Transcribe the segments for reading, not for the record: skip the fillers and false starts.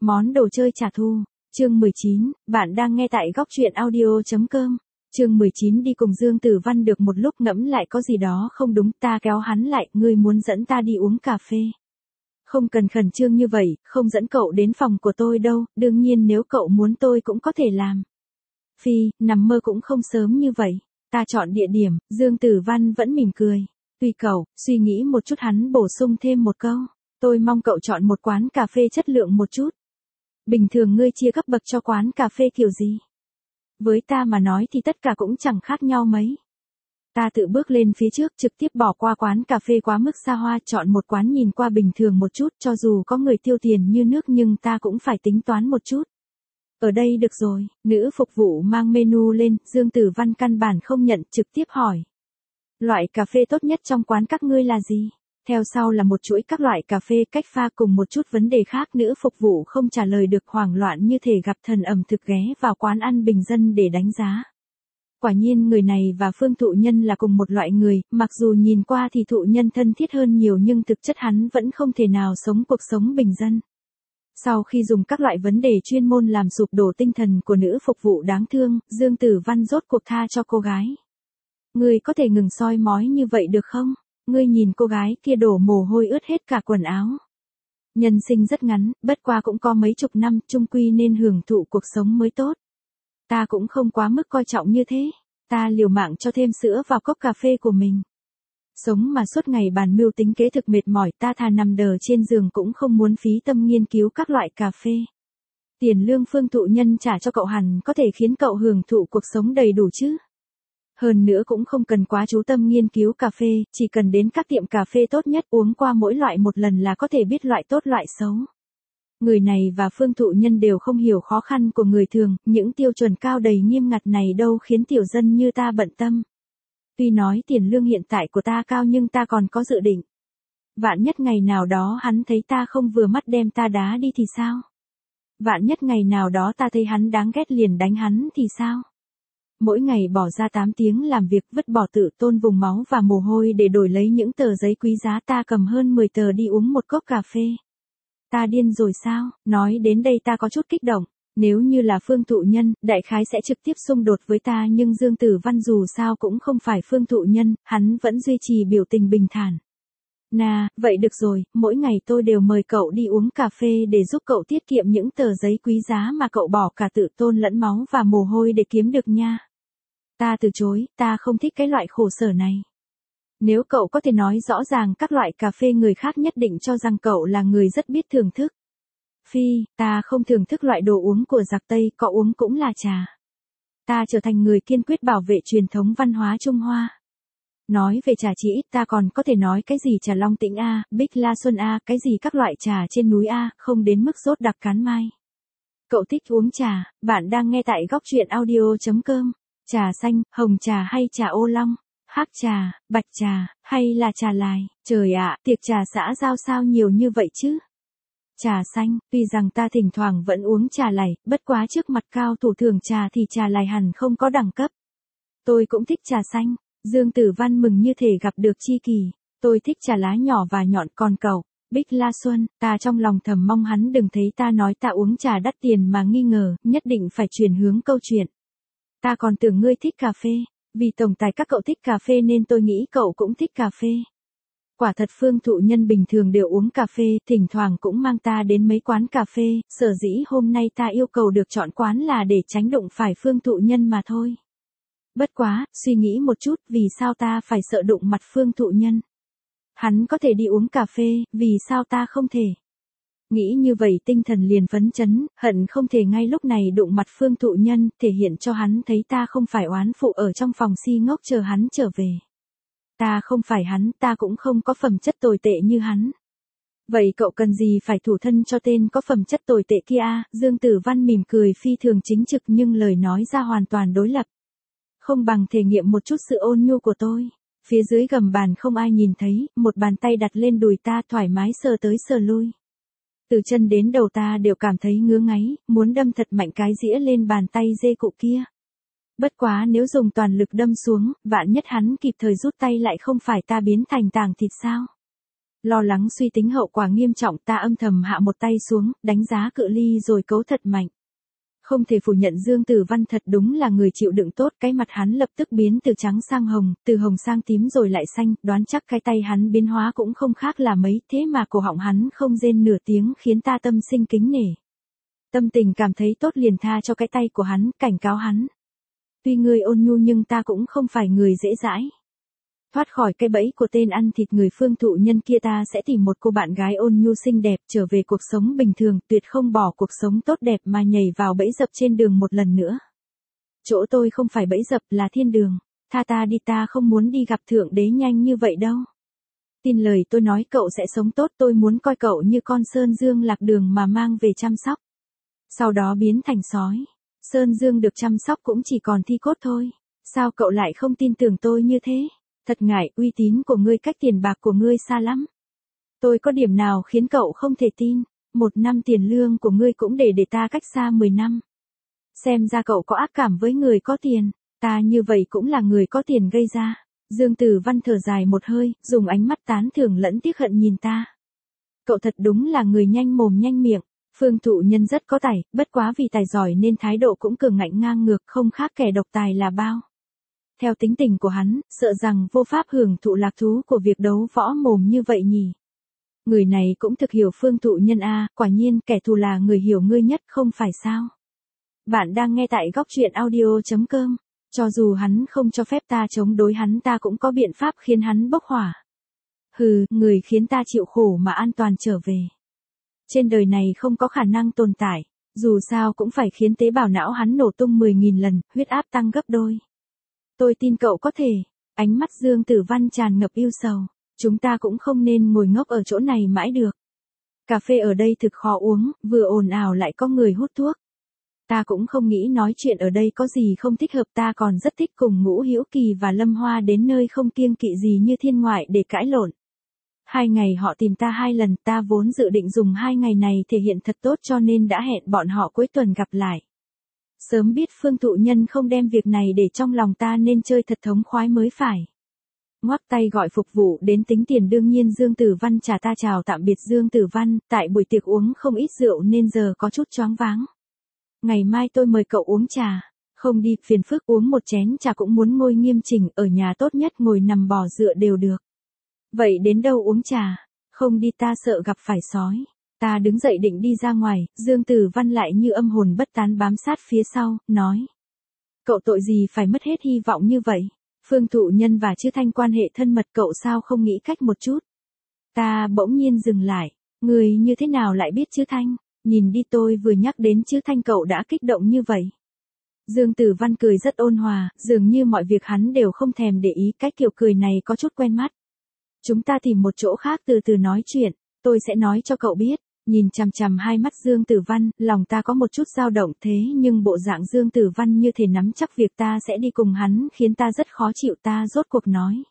Món đồ chơi trả thù. Chương 19, bạn đang nghe tại góc truyện audio.com. Chương 19 đi cùng Dương Tử Văn được một lúc ngẫm lại có gì đó không đúng, ta kéo hắn lại, ngươi muốn dẫn ta đi uống cà phê. Không cần khẩn trương như vậy, không dẫn cậu đến phòng của tôi đâu, đương nhiên nếu cậu muốn tôi cũng có thể làm. Phi, nằm mơ cũng không sớm như vậy. Ta chọn địa điểm, Dương Tử Văn vẫn mỉm cười. Tùy cậu, suy nghĩ một chút hắn bổ sung thêm một câu. Tôi mong cậu chọn một quán cà phê chất lượng một chút. Bình thường ngươi chia cấp bậc cho quán cà phê kiểu gì? Với ta mà nói thì tất cả cũng chẳng khác nhau mấy. Ta tự bước lên phía trước, trực tiếp bỏ qua quán cà phê quá mức xa hoa, chọn một quán nhìn qua bình thường một chút, cho dù có người tiêu tiền như nước nhưng ta cũng phải tính toán một chút. Ở đây được rồi, nữ phục vụ mang menu lên, Dương Tử Văn căn bản không nhận, trực tiếp hỏi. Loại cà phê tốt nhất trong quán các ngươi là gì? Theo sau là một chuỗi các loại cà phê, cách pha cùng một chút vấn đề khác, nữ phục vụ không trả lời được, hoảng loạn như thể gặp thần ẩm thực ghé vào quán ăn bình dân để đánh giá. Quả nhiên người này và Phương Thụ Nhân là cùng một loại người, mặc dù nhìn qua thì Thụ Nhân thân thiết hơn nhiều nhưng thực chất hắn vẫn không thể nào sống cuộc sống bình dân. Sau khi dùng các loại vấn đề chuyên môn làm sụp đổ tinh thần của nữ phục vụ đáng thương, Dương Tử Văn rốt cuộc tha cho cô gái. Ngươi có thể ngừng soi mói như vậy được không? Ngươi nhìn cô gái kia đổ mồ hôi ướt hết cả quần áo. Nhân sinh rất ngắn, bất qua cũng có mấy chục năm, chung quy nên hưởng thụ cuộc sống mới tốt. Ta cũng không quá mức coi trọng như thế. Ta liều mạng cho thêm sữa vào cốc cà phê của mình. Sống mà suốt ngày bàn mưu tính kế thực mệt mỏi, ta thà nằm đờ trên giường cũng không muốn phí tâm nghiên cứu các loại cà phê. Tiền lương Phương Thụ Nhân trả cho cậu hẳn có thể khiến cậu hưởng thụ cuộc sống đầy đủ chứ. Hơn nữa cũng không cần quá chú tâm nghiên cứu cà phê, chỉ cần đến các tiệm cà phê tốt nhất uống qua mỗi loại một lần là có thể biết loại tốt loại xấu. Người này và Phương Thụ Nhân đều không hiểu khó khăn của người thường, những tiêu chuẩn cao đầy nghiêm ngặt này đâu khiến tiểu dân như ta bận tâm. Tuy nói tiền lương hiện tại của ta cao nhưng ta còn có dự định. Vạn nhất ngày nào đó hắn thấy ta không vừa mắt đem ta đá đi thì sao? Vạn nhất ngày nào đó ta thấy hắn đáng ghét liền đánh hắn thì sao? Mỗi ngày bỏ ra 8 tiếng làm việc, vứt bỏ tự tôn, vùng máu và mồ hôi để đổi lấy những tờ giấy quý giá, ta cầm hơn 10 tờ đi uống một cốc cà phê. Ta điên rồi sao? Nói đến đây ta có chút kích động. Nếu như là Phương Thụ Nhân, đại khái sẽ trực tiếp xung đột với ta, nhưng Dương Tử Văn dù sao cũng không phải Phương Thụ Nhân, hắn vẫn duy trì biểu tình bình thản. Vậy được rồi, mỗi ngày tôi đều mời cậu đi uống cà phê để giúp cậu tiết kiệm những tờ giấy quý giá mà cậu bỏ cả tự tôn lẫn máu và mồ hôi để kiếm được nha. Ta từ chối, ta không thích cái loại khổ sở này. Nếu cậu có thể nói rõ ràng các loại cà phê, người khác nhất định cho rằng cậu là người rất biết thưởng thức. Phi, ta không thưởng thức loại đồ uống của giặc Tây, có uống cũng là trà. Ta trở thành người kiên quyết bảo vệ truyền thống văn hóa Trung Hoa. Nói về trà chỉ ít ta còn có thể nói cái gì trà Long Tĩnh A, Bích La Xuân A, cái gì các loại trà trên núi A, không đến mức sốt đặc cán mai. Cậu thích uống trà, bạn đang nghe tại góc truyện audio.com. Trà xanh, hồng trà hay trà ô long, hắc trà, bạch trà, hay là trà lài, trời ạ, tiệc trà xã giao sao nhiều như vậy chứ? Trà xanh, tuy rằng ta thỉnh thoảng vẫn uống trà lài, bất quá trước mặt cao thủ thưởng trà thì trà lài hẳn không có đẳng cấp. Tôi cũng thích trà xanh, Dương Tử Văn mừng như thể gặp được tri kỷ, tôi thích trà lá nhỏ và nhọn, còn cậu, Bích La Xuân, ta trong lòng thầm mong hắn đừng thấy ta nói ta uống trà đắt tiền mà nghi ngờ, nhất định phải chuyển hướng câu chuyện. Ta còn tưởng ngươi thích cà phê, vì tổng tài các cậu thích cà phê nên tôi nghĩ cậu cũng thích cà phê. Quả thật Phương Thụ Nhân bình thường đều uống cà phê, thỉnh thoảng cũng mang ta đến mấy quán cà phê, sở dĩ hôm nay ta yêu cầu được chọn quán là để tránh đụng phải Phương Thụ Nhân mà thôi. Bất quá, suy nghĩ một chút, vì sao ta phải sợ đụng mặt Phương Thụ Nhân? Hắn có thể đi uống cà phê, vì sao ta không thể? Nghĩ như vậy tinh thần liền phấn chấn, hận không thể ngay lúc này đụng mặt Phương Thụ Nhân, thể hiện cho hắn thấy ta không phải oán phụ ở trong phòng si ngốc chờ hắn trở về. Ta không phải hắn, ta cũng không có phẩm chất tồi tệ như hắn. Vậy cậu cần gì phải thủ thân cho tên có phẩm chất tồi tệ kia a? Dương Tử Văn mỉm cười phi thường chính trực nhưng lời nói ra hoàn toàn đối lập. Không bằng thể nghiệm một chút sự ôn nhu của tôi. Phía dưới gầm bàn không ai nhìn thấy, một bàn tay đặt lên đùi ta thoải mái sờ tới sờ lui. Từ chân đến đầu ta đều cảm thấy ngứa ngáy, muốn đâm thật mạnh cái dĩa lên bàn tay dê cụ kia. Bất quá nếu dùng toàn lực đâm xuống, vạn nhất hắn kịp thời rút tay lại không phải ta biến thành tảng thịt sao? Lo lắng suy tính hậu quả nghiêm trọng, ta âm thầm hạ một tay xuống, đánh giá cự ly rồi cấu thật mạnh. Không thể phủ nhận Dương Tử Văn thật đúng là người chịu đựng tốt, cái mặt hắn lập tức biến từ trắng sang hồng, từ hồng sang tím rồi lại xanh, đoán chắc cái tay hắn biến hóa cũng không khác là mấy, thế mà cổ họng hắn không rên nửa tiếng khiến ta tâm sinh kính nể. Tâm tình cảm thấy tốt liền tha cho cái tay của hắn, cảnh cáo hắn. Tuy ngươi ôn nhu nhưng ta cũng không phải người dễ dãi. Thoát khỏi cái bẫy của tên ăn thịt người Phương Thụ Nhân kia, ta sẽ tìm một cô bạn gái ôn nhu xinh đẹp trở về cuộc sống bình thường, tuyệt không bỏ cuộc sống tốt đẹp mà nhảy vào bẫy dập trên đường một lần nữa. Chỗ tôi không phải bẫy dập, là thiên đường, tha ta đi, ta không muốn đi gặp Thượng Đế nhanh như vậy đâu. Tin lời tôi nói, cậu sẽ sống tốt, tôi muốn coi cậu như con Sơn Dương lạc đường mà mang về chăm sóc. Sau đó biến thành sói, Sơn Dương được chăm sóc cũng chỉ còn thi cốt thôi. Sao cậu lại không tin tưởng tôi như thế? Thật ngại, uy tín của ngươi cách tiền bạc của ngươi xa lắm. Tôi có điểm nào khiến cậu không thể tin? 1 năm tiền lương của ngươi cũng để ta cách xa 10 năm. Xem ra cậu có ác cảm với người có tiền, ta như vậy cũng là người có tiền gây ra. Dương Tử Văn thở dài một hơi, dùng ánh mắt tán thưởng lẫn tiếc hận nhìn ta. Cậu thật đúng là người nhanh mồm nhanh miệng. Phương Thụ Nhân rất có tài, bất quá vì tài giỏi nên thái độ cũng cường ngạnh ngang ngược, không khác kẻ độc tài là bao. Theo tính tình của hắn, sợ rằng vô pháp hưởng thụ lạc thú của việc đấu võ mồm như vậy nhỉ. Người này cũng thực hiểu Phương Thụ Nhân a, quả nhiên kẻ thù là người hiểu ngươi nhất, không phải sao? Bạn đang nghe tại góc truyện audio.com. Cho dù hắn không cho phép ta chống đối hắn, ta cũng có biện pháp khiến hắn bốc hỏa. Hừ, người khiến ta chịu khổ mà an toàn trở về. Trên đời này không có khả năng tồn tại, dù sao cũng phải khiến tế bào não hắn nổ tung 10.000 lần, huyết áp tăng gấp đôi. Tôi tin cậu có thể. Ánh mắt Dương Tử Văn tràn ngập yêu sầu. Chúng ta cũng không nên ngồi ngốc ở chỗ này mãi được. Cà phê ở đây thực khó uống, vừa ồn ào lại có người hút thuốc. Ta cũng không nghĩ nói chuyện ở đây có gì không thích hợp, ta còn rất thích cùng Ngũ Hữu Kỳ và Lâm Hoa đến nơi không kiêng kỵ gì như thiên ngoại để cãi lộn. 2 ngày họ tìm ta 2 lần, ta vốn dự định dùng 2 ngày này thể hiện thật tốt cho nên đã hẹn bọn họ cuối tuần gặp lại. Sớm biết Phương Thụ Nhân không đem việc này để trong lòng ta nên chơi thật thống khoái mới phải. Ngoắc tay gọi phục vụ đến tính tiền, đương nhiên Dương Tử Văn trả. Ta chào tạm biệt Dương Tử Văn, tại buổi tiệc uống không ít rượu nên giờ có chút choáng váng. Ngày mai tôi mời cậu uống trà. Không đi, phiền phức, uống một chén trà cũng muốn ngồi nghiêm chỉnh, ở nhà tốt nhất ngồi nằm bò dựa đều được. Vậy đến đâu uống trà? Không đi, ta sợ gặp phải sói. Ta đứng dậy định đi ra ngoài, Dương Tử Văn lại như âm hồn bất tán bám sát phía sau, nói. Cậu tội gì phải mất hết hy vọng như vậy? Phương Thụ Nhân và Trư Thanh quan hệ thân mật, cậu sao không nghĩ cách một chút? Ta bỗng nhiên dừng lại. Người như thế nào lại biết Trư Thanh? Nhìn đi, tôi vừa nhắc đến Trư Thanh cậu đã kích động như vậy. Dương Tử Văn cười rất ôn hòa, dường như mọi việc hắn đều không thèm để ý, cái kiểu cười này có chút quen mắt. Chúng ta tìm một chỗ khác từ từ nói chuyện, tôi sẽ nói cho cậu biết. Nhìn chằm chằm hai mắt Dương Tử Văn, lòng ta có một chút dao động, thế nhưng bộ dạng Dương Tử Văn như thể nắm chắc việc ta sẽ đi cùng hắn khiến ta rất khó chịu. Ta rốt cuộc nói.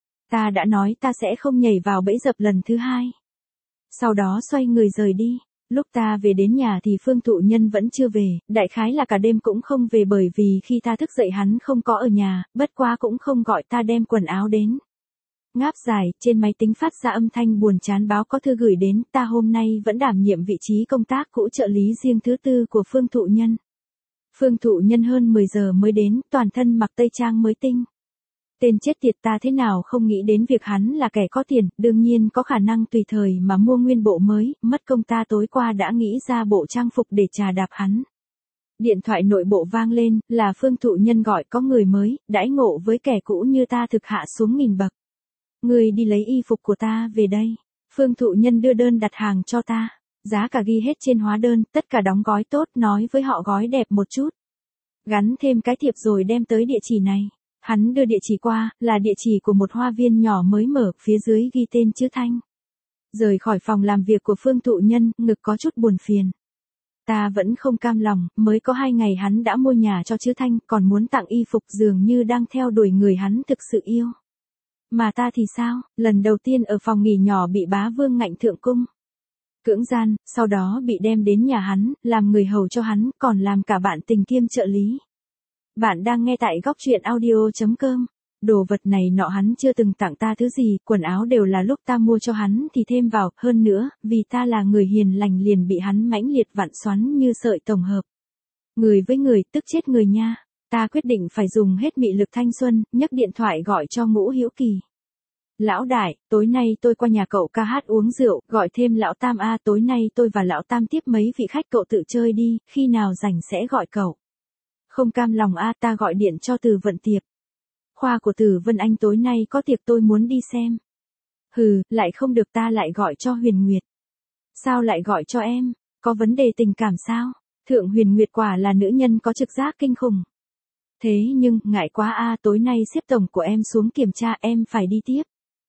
Ta đã nói ta sẽ không nhảy vào bẫy dập lần thứ 2. Sau đó xoay người rời đi. Lúc ta về đến nhà thì Phương Thụ Nhân vẫn chưa về, đại khái là cả đêm cũng không về, bởi vì khi ta thức dậy hắn không có ở nhà, bất quá cũng không gọi ta đem quần áo đến. Ngáp dài, trên máy tính phát ra âm thanh buồn chán báo có thư gửi đến, ta hôm nay vẫn đảm nhiệm vị trí công tác cũ trợ lý riêng thứ 4 của Phương Thụ Nhân. Phương Thụ Nhân hơn 10 giờ mới đến, toàn thân mặc tây trang mới tinh. Tên chết tiệt, ta thế nào không nghĩ đến việc hắn là kẻ có tiền, đương nhiên có khả năng tùy thời mà mua nguyên bộ mới, mất công ta tối qua đã nghĩ ra bộ trang phục để trà đạp hắn. Điện thoại nội bộ vang lên, là Phương Thụ Nhân gọi, có người mới, đãi ngộ với kẻ cũ như ta thực hạ xuống 1000 bậc. Người đi lấy y phục của ta về đây. Phương Thụ Nhân đưa đơn đặt hàng cho ta. Giá cả ghi hết trên hóa đơn, tất cả đóng gói tốt, nói với họ gói đẹp một chút. Gắn thêm cái thiệp rồi đem tới địa chỉ này. Hắn đưa địa chỉ qua, là địa chỉ của một hoa viên nhỏ mới mở, phía dưới ghi tên Trư Thanh. Rời khỏi phòng làm việc của Phương Thụ Nhân, ngực có chút buồn phiền. Ta vẫn không cam lòng, mới có 2 ngày hắn đã mua nhà cho Trư Thanh, còn muốn tặng y phục, dường như đang theo đuổi người hắn thực sự yêu. Mà ta thì sao, lần đầu tiên ở phòng nghỉ nhỏ bị bá vương ngạnh thượng cung. Cưỡng gian, sau đó bị đem đến nhà hắn, làm người hầu cho hắn, còn làm cả bạn tình kiêm trợ lý. Bạn đang nghe tại góc truyện audio.com. đồ vật này nọ hắn chưa từng tặng ta thứ gì, quần áo đều là lúc ta mua cho hắn thì thêm vào, hơn nữa, vì ta là người hiền lành liền bị hắn mãnh liệt vặn xoắn như sợi tổng hợp. Người với người, tức chết người nha. Ta quyết định phải dùng hết mị lực thanh xuân, nhấc điện thoại gọi cho Ngũ Hữu Kỳ. Lão đại, tối nay tôi qua nhà cậu ca hát uống rượu, gọi thêm lão Tam a, tối nay tôi và lão Tam tiếp mấy vị khách, cậu tự chơi đi, khi nào rảnh sẽ gọi cậu. Không cam lòng a, ta gọi điện cho Từ Vận Tiệp. Khoa của Tử Vân Anh tối nay có tiệc tôi muốn đi xem. Hừ, lại không được, ta lại gọi cho Huyền Nguyệt. Sao lại gọi cho em, có vấn đề tình cảm sao? Thượng Huyền Nguyệt quả là nữ nhân có trực giác kinh khủng. Thế nhưng, ngại quá a, tối nay xếp tổng của em xuống kiểm tra, em phải đi tiếp.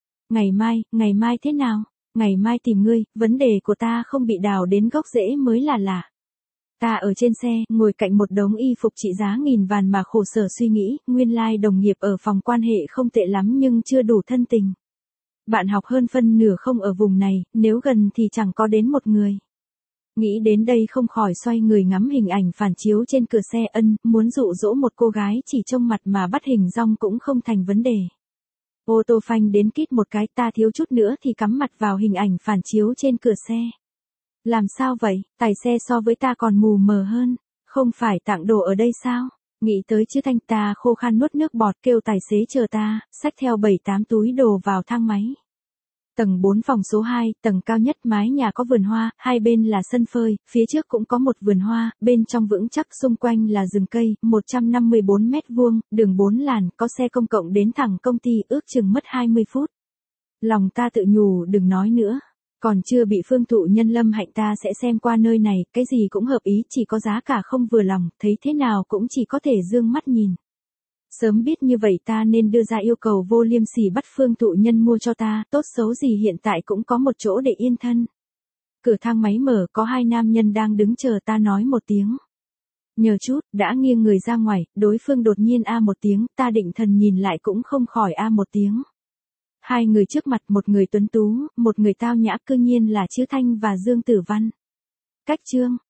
Ngày mai thế nào? Ngày mai tìm ngươi, vấn đề của ta không bị đào đến gốc rễ mới là lạ. Ta ở trên xe, ngồi cạnh một đống y phục trị giá nghìn vàn mà khổ sở suy nghĩ, nguyên lai đồng nghiệp ở phòng quan hệ không tệ lắm nhưng chưa đủ thân tình. Bạn học hơn phân nửa không ở vùng này, nếu gần thì chẳng có đến một người. Nghĩ đến đây không khỏi xoay người ngắm hình ảnh phản chiếu trên cửa xe, muốn dụ dỗ một cô gái chỉ trông mặt mà bắt hình dong cũng không thành vấn đề. Ô tô phanh đến kít một cái, ta thiếu chút nữa thì cắm mặt vào hình ảnh phản chiếu trên cửa xe. Làm sao vậy, tài xe so với ta còn mù mờ hơn, không phải tặng đồ ở đây sao? Nghĩ tới chữ Thanh, ta khô khan nuốt nước bọt, kêu tài xế chờ ta, xách theo 7-8 túi đồ vào thang máy. Tầng 4 phòng số 2, tầng cao nhất, mái nhà có vườn hoa, hai bên là sân phơi, phía trước cũng có một vườn hoa, bên trong vững chắc, xung quanh là rừng cây, 154 mét vuông, đường 4 làn, có xe công cộng đến thẳng công ty, ước chừng mất 20 phút. Lòng ta tự nhủ đừng nói nữa. Còn chưa bị Phương Thụ Nhân Lâm Hạnh, ta sẽ xem qua nơi này, cái gì cũng hợp ý, chỉ có giá cả không vừa lòng, thấy thế nào cũng chỉ có thể dương mắt nhìn. Sớm biết như vậy ta nên đưa ra yêu cầu vô liêm sỉ bắt Phương Thụ Nhân mua cho ta, tốt xấu gì hiện tại cũng có một chỗ để yên thân. Cửa thang máy mở, có hai nam nhân đang đứng chờ, ta nói một tiếng. Nhờ chút, đã nghiêng người ra ngoài, đối phương đột nhiên a một tiếng, ta định thần nhìn lại cũng không khỏi a một tiếng. Hai người trước mặt, một người tuấn tú, một người tao nhã, cương nhiên là Chữ Thanh và Dương Tử Văn. Cách chương